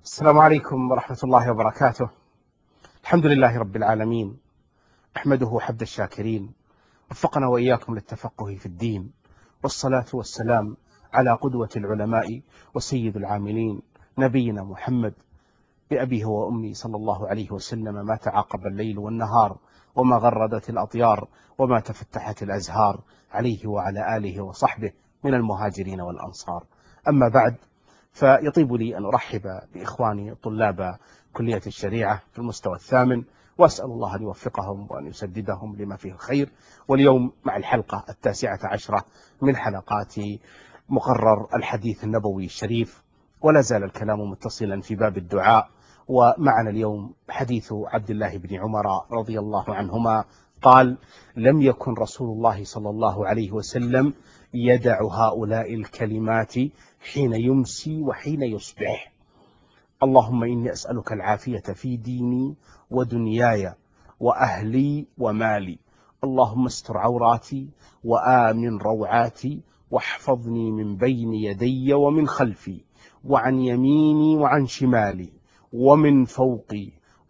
السلام عليكم ورحمة الله وبركاته. الحمد لله رب العالمين، أحمده حمد الشاكرين، وفقنا وإياكم للتفقه في الدين، والصلاة والسلام على قدوة العلماء وسيد العاملين نبينا محمد بأبيه وأمي صلى الله عليه وسلم. ما تعاقب الليل والنهار، وما غردت الأطيار، وما تفتحت الأزهار، عليه وعلى آله وصحبه من المهاجرين والأنصار. أما بعد، فيطيب لي أن أرحب بإخواني طلاب كلية الشريعة في المستوى الثامن، وأسأل الله أن يوفقهم وأن يسددهم لما فيه الخير. واليوم مع الحلقة 19 من حلقات مقرر الحديث النبوي الشريف، ولا زال الكلام متصلا في باب الدعاء. ومعنا اليوم حديث عبد الله بن عمر رضي الله عنهما قال: لم يكن رسول الله صلى الله عليه وسلم يدع هؤلاء الكلمات حين يمسي وحين يصبح: اللهم إني أسألك العافية في ديني ودنياي وأهلي ومالي، اللهم استر عوراتي وآمن روعاتي، واحفظني من بين يدي ومن خلفي، وعن يميني وعن شمالي، ومن فوقي،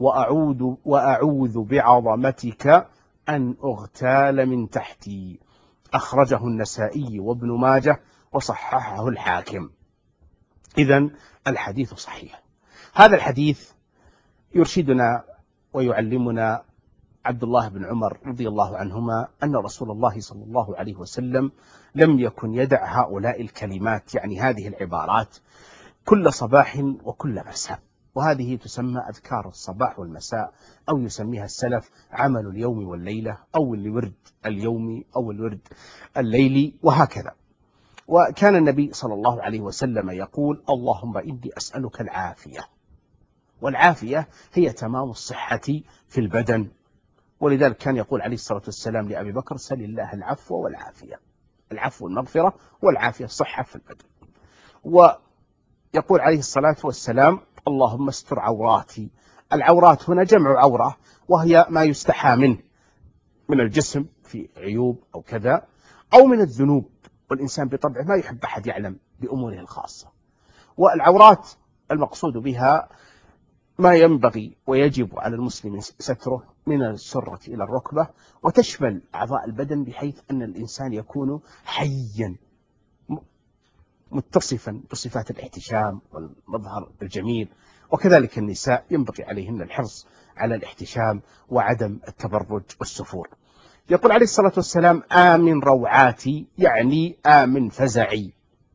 وأعوذ بعظمتك أن أغتال من تحتي. أخرجه النسائي وابن ماجه وصححه الحاكم. إذن الحديث صحيح. هذا الحديث يرشدنا ويعلمنا عبد الله بن عمر رضي الله عنهما أن رسول الله صلى الله عليه وسلم لم يكن يدع هؤلاء الكلمات، يعني هذه العبارات، كل صباح وكل مساء. وهذه تسمى أذكار الصباح والمساء، أو يسميها السلف عمل اليوم والليلة، أو الورد اليومي أو الورد الليلي، وهكذا. وكان النبي صلى الله عليه وسلم يقول: اللهم إني أسألك العافية. والعافية هي تمام الصحة في البدن، ولذلك كان يقول عليه الصلاة والسلام لأبي بكر: سل الله العفو والعافية. العفو والمغفرة، والعافية الصحة في البدن. ويقول عليه الصلاة والسلام: اللهم استر عوراتي. العورات هنا جمع عورة، وهي ما يستحى منه من الجسم في عيوب أو كذا، أو من الذنوب، والإنسان بطبعه ما يحب أحد يعلم بأموره الخاصة. والعورات المقصود بها ما ينبغي ويجب على المسلم ستره من السرة إلى الركبة، وتشمل أعضاء البدن، بحيث أن الإنسان يكون حيا متصفا بصفات الاحتشام والمظهر الجميل. وكذلك النساء ينبغي عليهن الحرص على الاحتشام وعدم التبرج والسفور. يقول عليه الصلاة والسلام: آمن روعاتي، يعني آمن فزعي.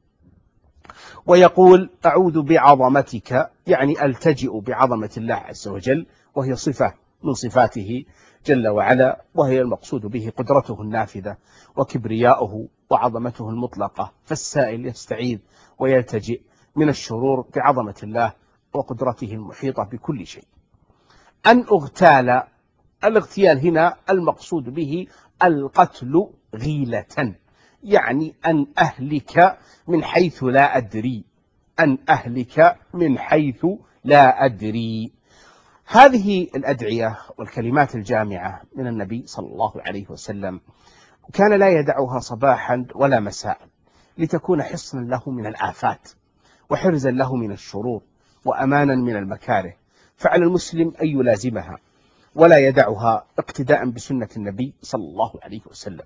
ويقول: أعوذ بعظمتك، يعني ألتجئ بعظمة الله عز وجل، وهي صفة من صفاته جل وعلا، وهي المقصود به قدرته النافذة وكبرياؤه وعظمته المطلقة. فالسائل يستعيذ ويلتجئ من الشرور بعظمة الله وقدرته المحيطة بكل شيء. أن أغتال، الاغتيال هنا المقصود به القتل غيلة، يعني أن أهلك من حيث لا أدري، أن أهلك من حيث لا أدري. هذه الأدعية والكلمات الجامعة من النبي صلى الله عليه وسلم كان لا يدعها صباحا ولا مساء، لتكون حصنا له من الآفات، وحرزا له من الشرور، وأمانا من المكاره. فعلى المسلم أن يلازمها ولا يدعها اقتداء بسنة النبي صلى الله عليه وسلم،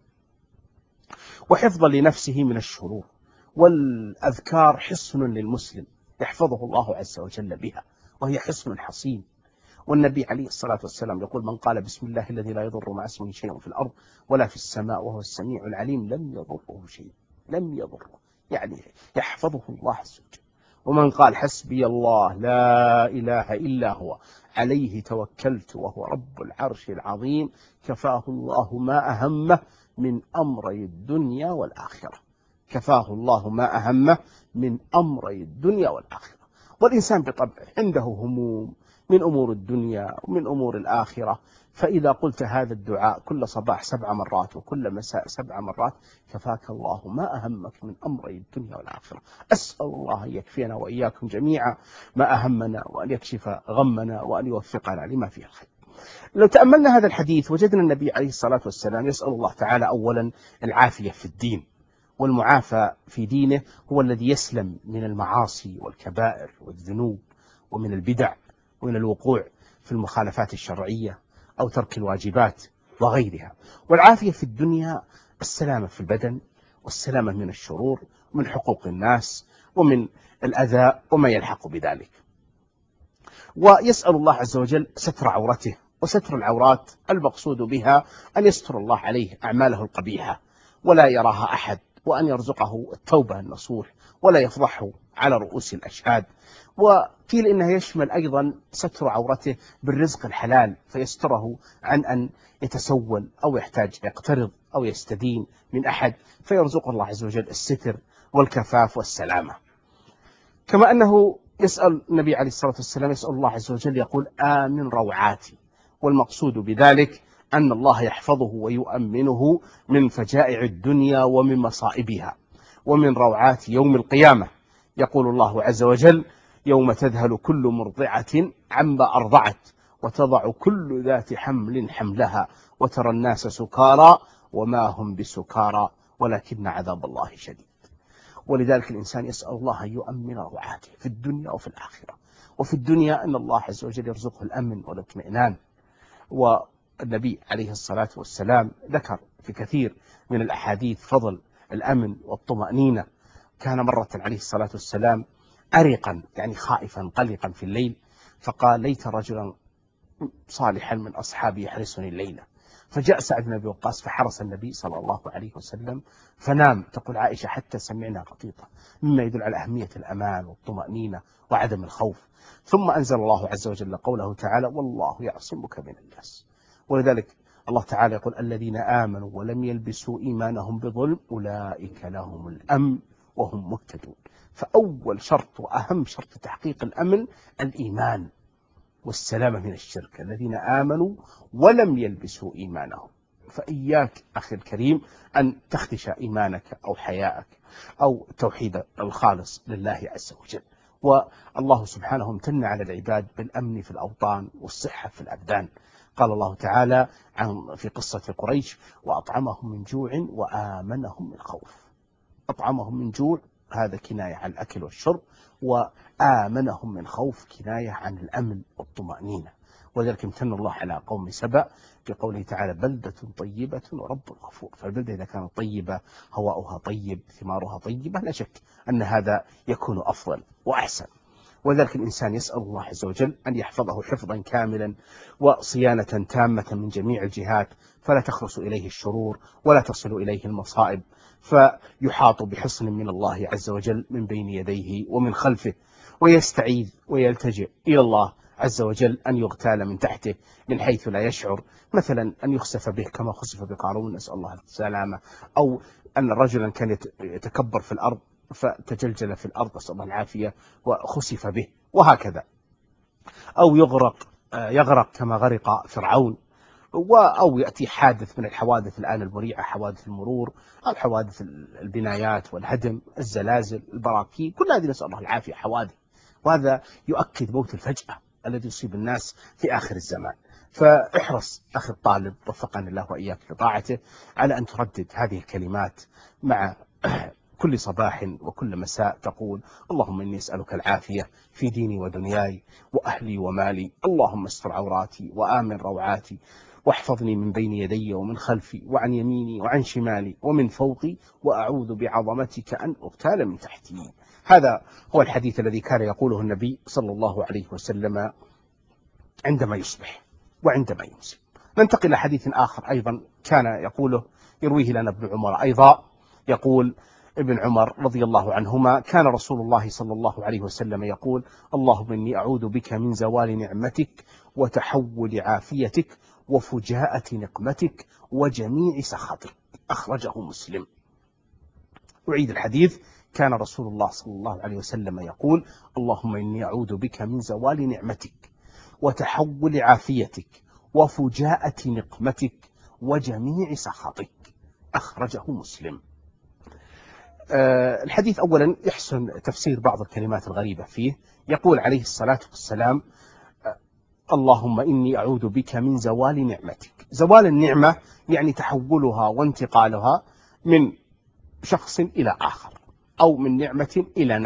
وحفظا لنفسه من الشرور. والأذكار حصن للمسلم يحفظه الله عز وجل بها، وهي حصن حصين. والنبي عليه الصلاة والسلام يقول: من قال بسم الله الذي لا يضر مع اسمه شيء في الأرض ولا في السماء وهو السميع العليم لم يضره شيء، لم يضره، يعني يحفظه الله عز وجل. ومن قال حسبي الله لا إله إلا هو عليه توكلت وهو رب العرش العظيم، كفاه الله ما أهمه من أمري الدنيا والآخرة. كفاه الله ما أهمه من أمري الدنيا والآخرة. والإنسان بطبعه عنده هموم من أمور الدنيا ومن أمور الآخرة، فإذا قلت هذا الدعاء كل صباح 7 مرات وكل مساء 7 مرات، كفاك الله ما أهمك من أمري الدنيا والآخرة. أسأل الله أن يكفينا وإياكم جميعا ما أهمنا، وأن يكشف غمنا، وأن يوفقنا لما فيه الخير. لو تأملنا هذا الحديث وجدنا النبي عليه الصلاة والسلام يسأل الله تعالى أولا العافية في الدين، والمعافى في دينه هو الذي يسلم من المعاصي والكبائر والذنوب ومن البدع ومن الوقوع في المخالفات الشرعية أو ترك الواجبات وغيرها. والعافية في الدنيا السلامة في البدن والسلامة من الشرور ومن حقوق الناس ومن الأذى وما يلحق بذلك. ويسأل الله عز وجل ستر عورته، وستر العورات المقصود بها أن يستر الله عليه أعماله القبيحة ولا يراها أحد، وأن يرزقه التوبة النصوح ولا يفضحه على رؤوس الأشهاد. وقيل إنه يشمل أيضا ستر عورته بالرزق الحلال، فيستره عن أن يتسول أو يحتاج يقترض أو يستدين من أحد، فيرزق الله عز وجل الستر والكفاف والسلامة. كما أنه يسأل النبي عليه الصلاة والسلام، يسأل الله عز وجل يقول آمن روعاتي، والمقصود بذلك أن الله يحفظه ويؤمنه من فجائع الدنيا ومن مصائبها ومن روعات يوم القيامة. يقول الله عز وجل يوم تذهل كل مرضعة عما أرضعت وتضع كل ذات حمل حملها وترى الناس سكارى وما هم بسكارى ولكن عذاب الله شديد. ولذلك الإنسان يسأل الله أن يؤمن روعاته في الدنيا وفي الآخرة. وفي الدنيا أن الله عز وجل يرزقه الأمن والاطمئنان. والنبي عليه الصلاة والسلام ذكر في كثير من الأحاديث فضل الأمن والطمأنينة. كان مرة عليه الصلاة والسلام أرقا، يعني خائفا قلقا في الليل، فقال ليت رجلا صالحا من أصحابي يحرسني الليلة. فجاء سعد بن أبي وقاص فحرس النبي صلى الله عليه وسلم فنام. تقول عائشة حتى سمعنا قطيطة، مما يدل على أهمية الأمان والطمأنينة وعدم الخوف. ثم أنزل الله عز وجل قوله تعالى والله يعصمك من الناس. ولذلك الله تعالى يقول الذين آمنوا ولم يلبسوا إيمانهم بظلم أولئك لهم الأمن وهم مهتدون. فأول شرط وأهم شرط تحقيق الأمن الإيمان والسلامة من الشرك، الذين آمنوا ولم يلبسوا إيمانهم. فإياك أخي الكريم أن تخدش إيمانك أو حياءك أو توحيد الخالص لله عز وجل. والله سبحانه امتن على العباد بالأمن في الأوطان والصحة في الأبدان. قال الله تعالى في قصة قريش وأطعمهم من جوع وآمنهم من خوف. أطعمهم من جوع هذا كناية عن الأكل والشرب، وآمنهم من خوف كناية عن الأمن والطمأنينة. ولذلك امتن الله على قوم سبأ بقوله تعالى بلدة طيبة ورب غفور. فالبلدة إذا كانت طيبة هواؤها طيب ثمارها طيبة لا شك أن هذا يكون أفضل وأحسن. وذلك الإنسان يسأل الله عز وجل أن يحفظه حفظا كاملا وصيانة تامة من جميع الجهات، فلا تخلص إليه الشرور ولا تصل إليه المصائب، فيحاط بحصن من الله عز وجل من بين يديه ومن خلفه، ويستعيذ ويلتجئ إلى الله عز وجل أن يغتال من تحته من حيث لا يشعر، مثلا أن يخسف به كما خسف بقارون نسأل الله السلامة، أو أن رجلا كان يتكبر في الأرض فتجلجل في الأرض نسأل الله العافية وخسف به، وهكذا. أو يغرق كما غرق فرعون، أو يأتي حادث من الحوادث الآن المريعة، حوادث المرور أو حوادث البنايات والهدم، الزلازل، البراكين، كل هذه نسأل الله العافية حوادث. وهذا يؤكد موت الفجأة الذي يصيب الناس في آخر الزمان. فاحرص أخي الطالب وفقني الله وإياك لطاعته على أن تردد هذه الكلمات مع كل صباح وكل مساء، تقول اللهم إني أسألك العافية في ديني ودنياي وأهلي ومالي، اللهم استر عوراتي وآمن روعاتي، واحفظني من بين يدي ومن خلفي وعن يميني وعن شمالي ومن فوقي، وأعوذ بعظمتك أن أغتال من تحتي. هذا هو الحديث الذي كان يقوله النبي صلى الله عليه وسلم عندما يصبح وعندما يمسي. ننتقل إلى حديث آخر أيضا كان يقوله، يرويه لنا ابن عمر أيضا. يقول ابن عمر رضي الله عنهما كان رسول الله صلى الله عليه وسلم يقول اللهم إني أعوذ بك من زوال نعمتك وتحول عافيتك وفجاءة نقمتك وجميع سخطك. أخرجه مسلم. أعيد الحديث. كان رسول الله صلى الله عليه وسلم يقول اللهم إني أعوذ بك من زوال نعمتك وتحول عافيتك وفجاءة نقمتك وجميع سخطك. أخرجه مسلم. الحديث أولا يحسن تفسير بعض الكلمات الغريبة فيه. يقول عليه الصلاة والسلام اللهم إني أعوذ بك من زوال نعمتك. زوال النعمة يعني تحولها وانتقالها من شخص إلى آخر، أو من نعمة إلى نقمة،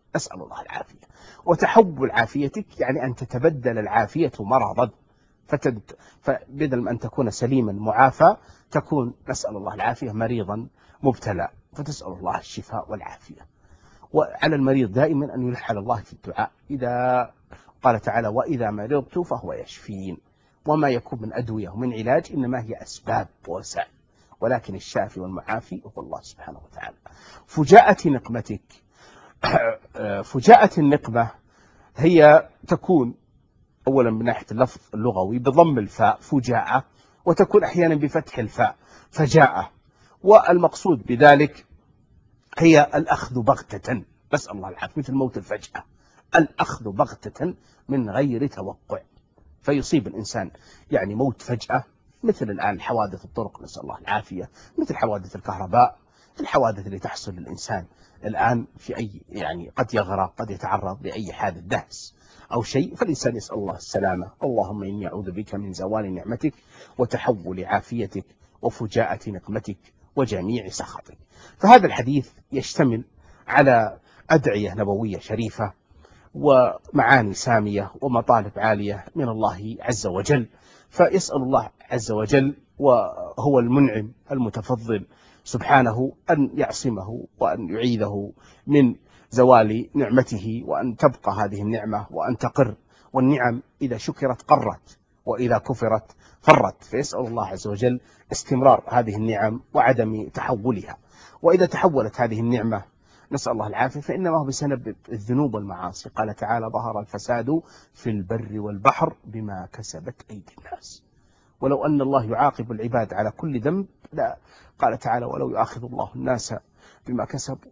نسأل الله العافية. وتحول عافيتك يعني أن تتبدل العافية مرضا، فبدل ما أن تكون سليما معافى تكون، نسأل الله العافية، مريضا مبتلى، فتسأل الله الشفاء والعافية. وعلى المريض دائما أن يلح على الله في الدعاء، إذا قال تعالى وإذا مرضت فهو يشفين. وما يكون من أدوية ومن علاج إنما هي أسباب ووسائل، ولكن الشافي والمعافي هو الله سبحانه وتعالى. فجاءة نقمتك فجاءة النقمة هي تكون أولا من ناحية اللفظ اللغوي بضم الفاء فجاءة، وتكون أحيانا بفتح الفاء فجاءة، والمقصود بذلك هي الأخذ بغتة، نسأل الله العافية، مثل موت الفجأة، الأخذ بغتة من غير توقع، فيصيب الإنسان يعني موت فجأة، مثل الآن حوادث الطرق، نسأل الله العافية، مثل حوادث الكهرباء، الحوادث اللي تحصل للإنسان الآن في أي، يعني قد يغرق، قد يتعرض لأي حادث دهس أو شيء، فالإنسان يسأل الله السلامة. اللهم إني أعوذ بك من زوال نعمتك وتحول عافيتك وفجاءة نقمتك وجميع سخطك. فهذا الحديث يشتمل على أدعية نبوية شريفة ومعاني سامية ومطالب عالية من الله عز وجل. فيسأل الله عز وجل وهو المنعم المتفضل سبحانه أن يعصمه وأن يعيذه من زوال نعمته، وأن تبقى هذه النعمة وأن تقر. والنعم إذا شكرت قرت، وإذا كفرت فرت، فيسأل الله عز وجل استمرار هذه النعم وعدم تحولها. وإذا تحولت هذه النعمة، نسأل الله العافية، فإنما هو بسبب الذنوب والمعاصي. قال تعالى ظهر الفساد في البر والبحر بما كسبت أيدي الناس. ولو أن الله يعاقب العباد على كل ذنب، لا، قال تعالى ولو يؤاخذ الله الناس بما كسبوا،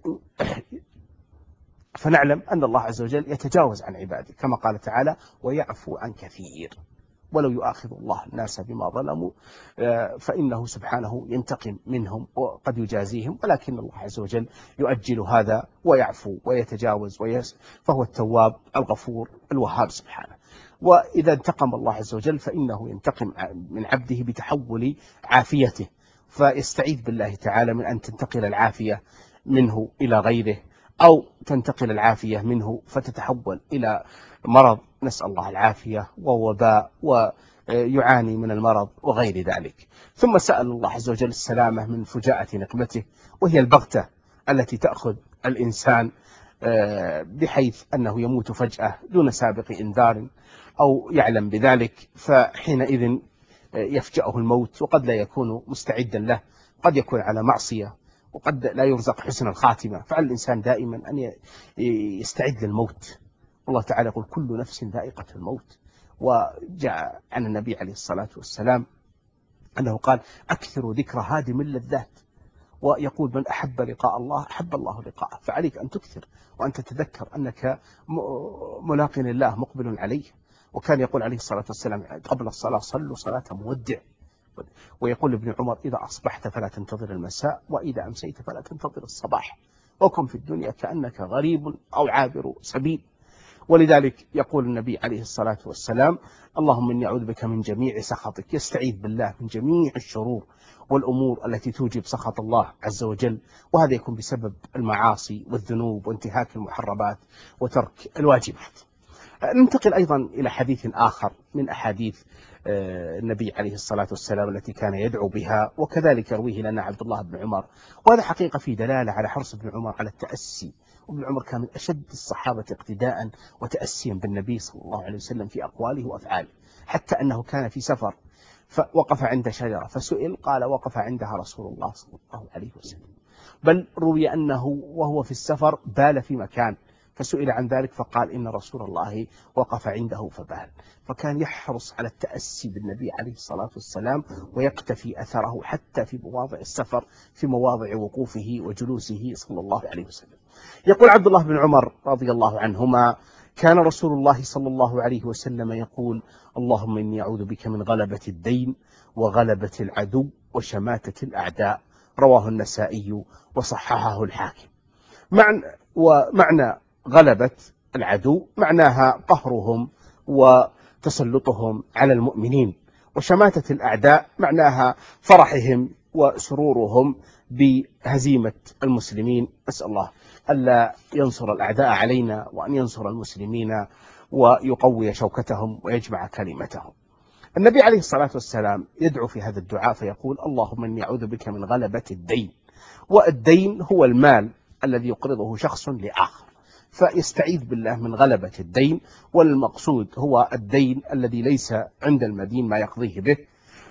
فنعلم أن الله عز وجل يتجاوز عن عباده، كما قال تعالى ويعفو عن كثير. ولو يؤاخذ الله الناس بما ظلموا فإنه سبحانه ينتقم منهم وقد يجازيهم، ولكن الله عز وجل يؤجل هذا ويعفو ويتجاوز فهو التواب الغفور الوهاب سبحانه. وإذا انتقم الله عز وجل فإنه ينتقم من عبده بتحول عافيته، فيستعيذ بالله تعالى من أن تنتقل العافية منه إلى غيره، أو تنتقل العافية منه فتتحول إلى مرض، نسأل الله العافية، ووباء، ويعاني من المرض وغير ذلك. ثم سأل الله عز وجل السلامة من فجاءة نقمته، وهي البغتة التي تأخذ الإنسان بحيث أنه يموت فجأة دون سابق إنذار أو يعلم بذلك، فحينئذ يفجأه الموت، وقد لا يكون مستعدا له، قد يكون على معصية، وقد لا يرزق حسن الخاتمة. فعلى الإنسان دائما أن يستعد للموت. الله تعالى يقول كل نفس ذائقة الموت. وجاء عن النبي عليه الصلاة والسلام أنه قال أكثر ذكر هادم اللذات، ويقول من أحب لقاء الله أحب الله لقاءه. فعليك أن تكثر وأن تتذكر أنك ملاق لله مقبل عليه. وكان يقول عليه الصلاة والسلام قبل الصلاة صلوا صلاة مودع. ويقول ابن عمر إذا أصبحت فلا تنتظر المساء، وإذا أمسيت فلا تنتظر الصباح، وكن في الدنيا كأنك غريب أو عابر سبيل. ولذلك يقول النبي عليه الصلاة والسلام اللهم إني أعوذ بك من جميع سخطك، يستعيذ بالله من جميع الشرور والأمور التي توجب سخط الله عز وجل، وهذا يكون بسبب المعاصي والذنوب وانتهاك المحرمات وترك الواجبات. ننتقل أيضا إلى حديث آخر من أحاديث النبي عليه الصلاة والسلام التي كان يدعو بها، وكذلك يرويه لنا عبد الله بن عمر. وهذا حقيقة فيه دلالة على حرص ابن عمر على التأسي. وابن عمر كان من أشد الصحابة اقتداء وتأسيا بالنبي صلى الله عليه وسلم في أقواله وأفعاله، حتى أنه كان في سفر فوقف عند شجرة فسئل قال وقف عندها رسول الله صلى الله عليه وسلم. بل روي أنه وهو في السفر بال في مكان، فسئل عن ذلك فقال إن رسول الله وقف عنده فبال. فكان يحرص على التأسي بالنبي عليه الصلاة والسلام ويقتفي أثره حتى في مواضع السفر، في مواضع وقوفه وجلوسه صلى الله عليه وسلم. يقول عبد الله بن عمر رضي الله عنهما كان رسول الله صلى الله عليه وسلم يقول اللهم إني أعوذ بك من غلبة الدين وغلبة العدو وشماتة الأعداء. رواه النسائي وصححه الحاكم. ومعنى غلبة العدو معناها قهرهم وتسلطهم على المؤمنين، وشماتة الأعداء معناها فرحهم وسرورهم بهزيمة المسلمين. نسأل الله ألا ينصر الأعداء علينا، وأن ينصر المسلمين ويقوي شوكتهم ويجمع كلمتهم. النبي عليه الصلاة والسلام يدعو في هذا الدعاء فيقول: اللهم إني أعوذ بك من غلبة الدين. والدين هو المال الذي يقرضه شخص لآخر، فيستعيذ بالله من غلبة الدين. والمقصود هو الدين الذي ليس عند المدين ما يقضيه به،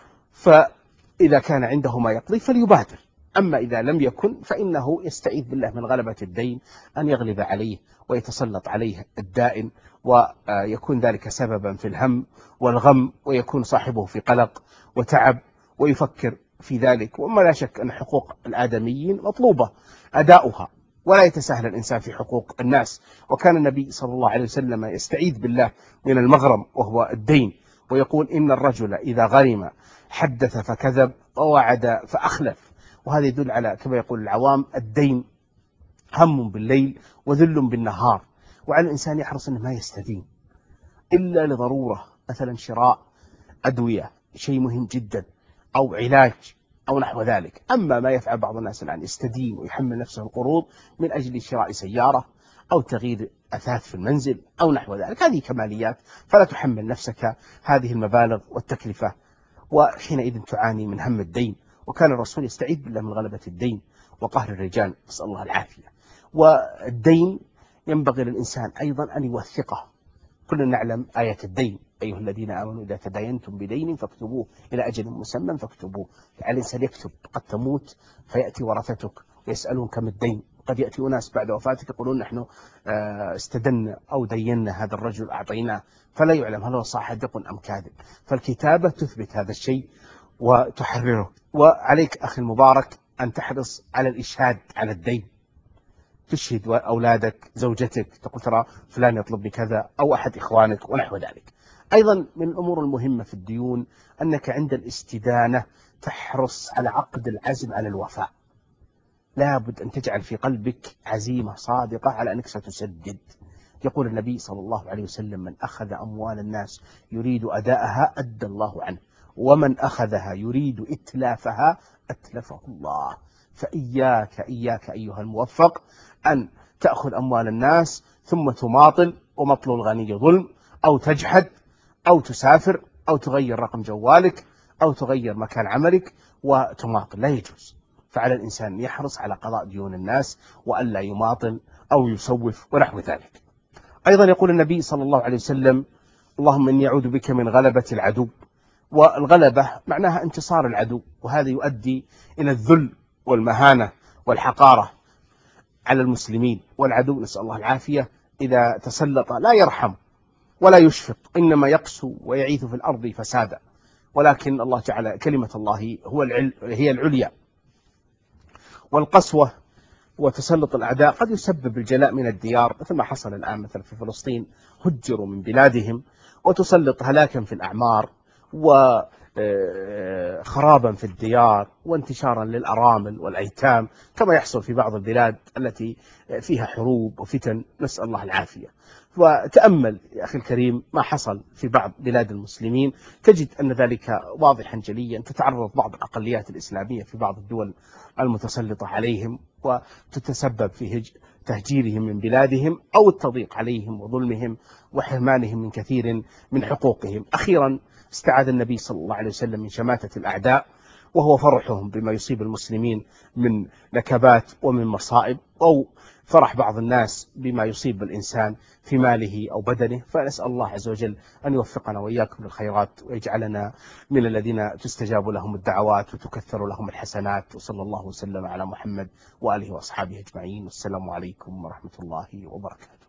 فإذا كان عنده ما يقضي فليبادر. أما إذا لم يكن فإنه يستعيذ بالله من غلبة الدين، أن يغلب عليه ويتسلط عليه الدائن، ويكون ذلك سببا في الهم والغم، ويكون صاحبه في قلق وتعب ويفكر في ذلك. وما لا شك أن حقوق الآدميين مطلوبة أداؤها، ولا يتساهل الإنسان في حقوق الناس. وكان النبي صلى الله عليه وسلم يستعيذ بالله من المغرم وهو الدين، ويقول: إن الرجل إذا غرم حدث فكذب ووعد فأخلف. وهذا يدل على، كما يقول العوام، الدين هم بالليل وذل بالنهار، وعلى الإنسان يحرص أنه ما يستدين إلا لضرورة، مثلا شراء أدوية، شيء مهم جدا، أو علاج أو نحو ذلك. أما ما يفعل بعض الناس الآن يستدين ويحمل نفسه القروض من أجل شراء سيارة أو تغيير أثاث في المنزل أو نحو ذلك، هذه كماليات، فلا تحمل نفسك هذه المبالغ والتكلفة، وحينئذ تعاني من هم الدين. وكان الرسول يستعيذ بالله من غلبة الدين وقهر الرجال، نسأل الله العافية. والدين ينبغي للإنسان أيضا أن يوثقه. كلنا نعلم آية الدين: أيها الذين آمنوا إذا تداينتم بدين فاكتبوه إلى أجل مسمى فاكتبوه. على الإنسان يكتب، قد تموت فيأتي ورثتك ويسألون كم الدين. قد يأتي أناس بعد وفاتك يقولون: نحن استدنا أو دينا هذا الرجل أعطيناه، فلا يعلم هل هو صادق أم كاذب. فالكتابة تثبت هذا الشيء وتحرره. وعليك أخي المبارك أن تحرص على الإشهاد على الدين، تشهد أولادك، زوجتك، تقول: ترى فلان يطلب بكذا، أو أحد إخوانك ونحو ذلك. أيضا من الأمور المهمة في الديون أنك عند الاستدانة تحرص على عقد العزم على الوفاء. لا بد أن تجعل في قلبك عزيمة صادقة على أنك ستسدد. يقول النبي صلى الله عليه وسلم: من أخذ أموال الناس يريد أداءها أدى الله عنه، ومن أخذها يريد إتلافها أتلفه الله. فإياك أيها الموفق أن تأخذ أموال الناس ثم تماطل، ومطل الغني ظلم، أو تجحد، أو تسافر، أو تغير رقم جوالك، أو تغير مكان عملك وتماطل. لا يجوز. فعلى الإنسان يحرص على قضاء ديون الناس، وألا يماطل أو يسوف ونحو ذلك. أيضا يقول النبي صلى الله عليه وسلم: اللهم إني أعوذ بك من غلبة العدو. والغلبة معناها انتصار العدو، وهذا يؤدي إلى الذل والمهانة والحقارة على المسلمين. والعدو نسأل الله العافية إذا تسلط لا يرحم ولا يشفق، إنما يقسو ويعيث في الأرض فسادا. ولكن الله جعل كلمة الله هي العليا. والقسوة وتسلط الأعداء قد يسبب الجلاء من الديار، مثل ما حصل الآن مثلا في فلسطين، هجروا من بلادهم، وتسلط هلاكا في الأعمار وخرابا في الديار وانتشارا للأرامل والأيتام، كما يحصل في بعض البلاد التي فيها حروب وفتن، نسأل الله العافية. وتأمل يا أخي الكريم ما حصل في بعض بلاد المسلمين، تجد أن ذلك واضحا جليا. تتعرض بعض الأقليات الإسلامية في بعض الدول المتسلطة عليهم وتتسبب في تهجيرهم من بلادهم، أو التضييق عليهم وظلمهم وحرمانهم من كثير من حقوقهم. أخيرا استعاذ النبي صلى الله عليه وسلم من شماتة الأعداء، وهو فرحهم بما يصيب المسلمين من نكبات ومن مصائب، أو فرح بعض الناس بما يصيب الإنسان في ماله أو بدنه. فنسأل الله عز وجل أن يوفقنا وإياكم للخيرات، ويجعلنا من الذين تستجاب لهم الدعوات وتكثر لهم الحسنات. وصلى الله وسلم على محمد وآله وأصحابه أجمعين، والسلام عليكم ورحمة الله وبركاته.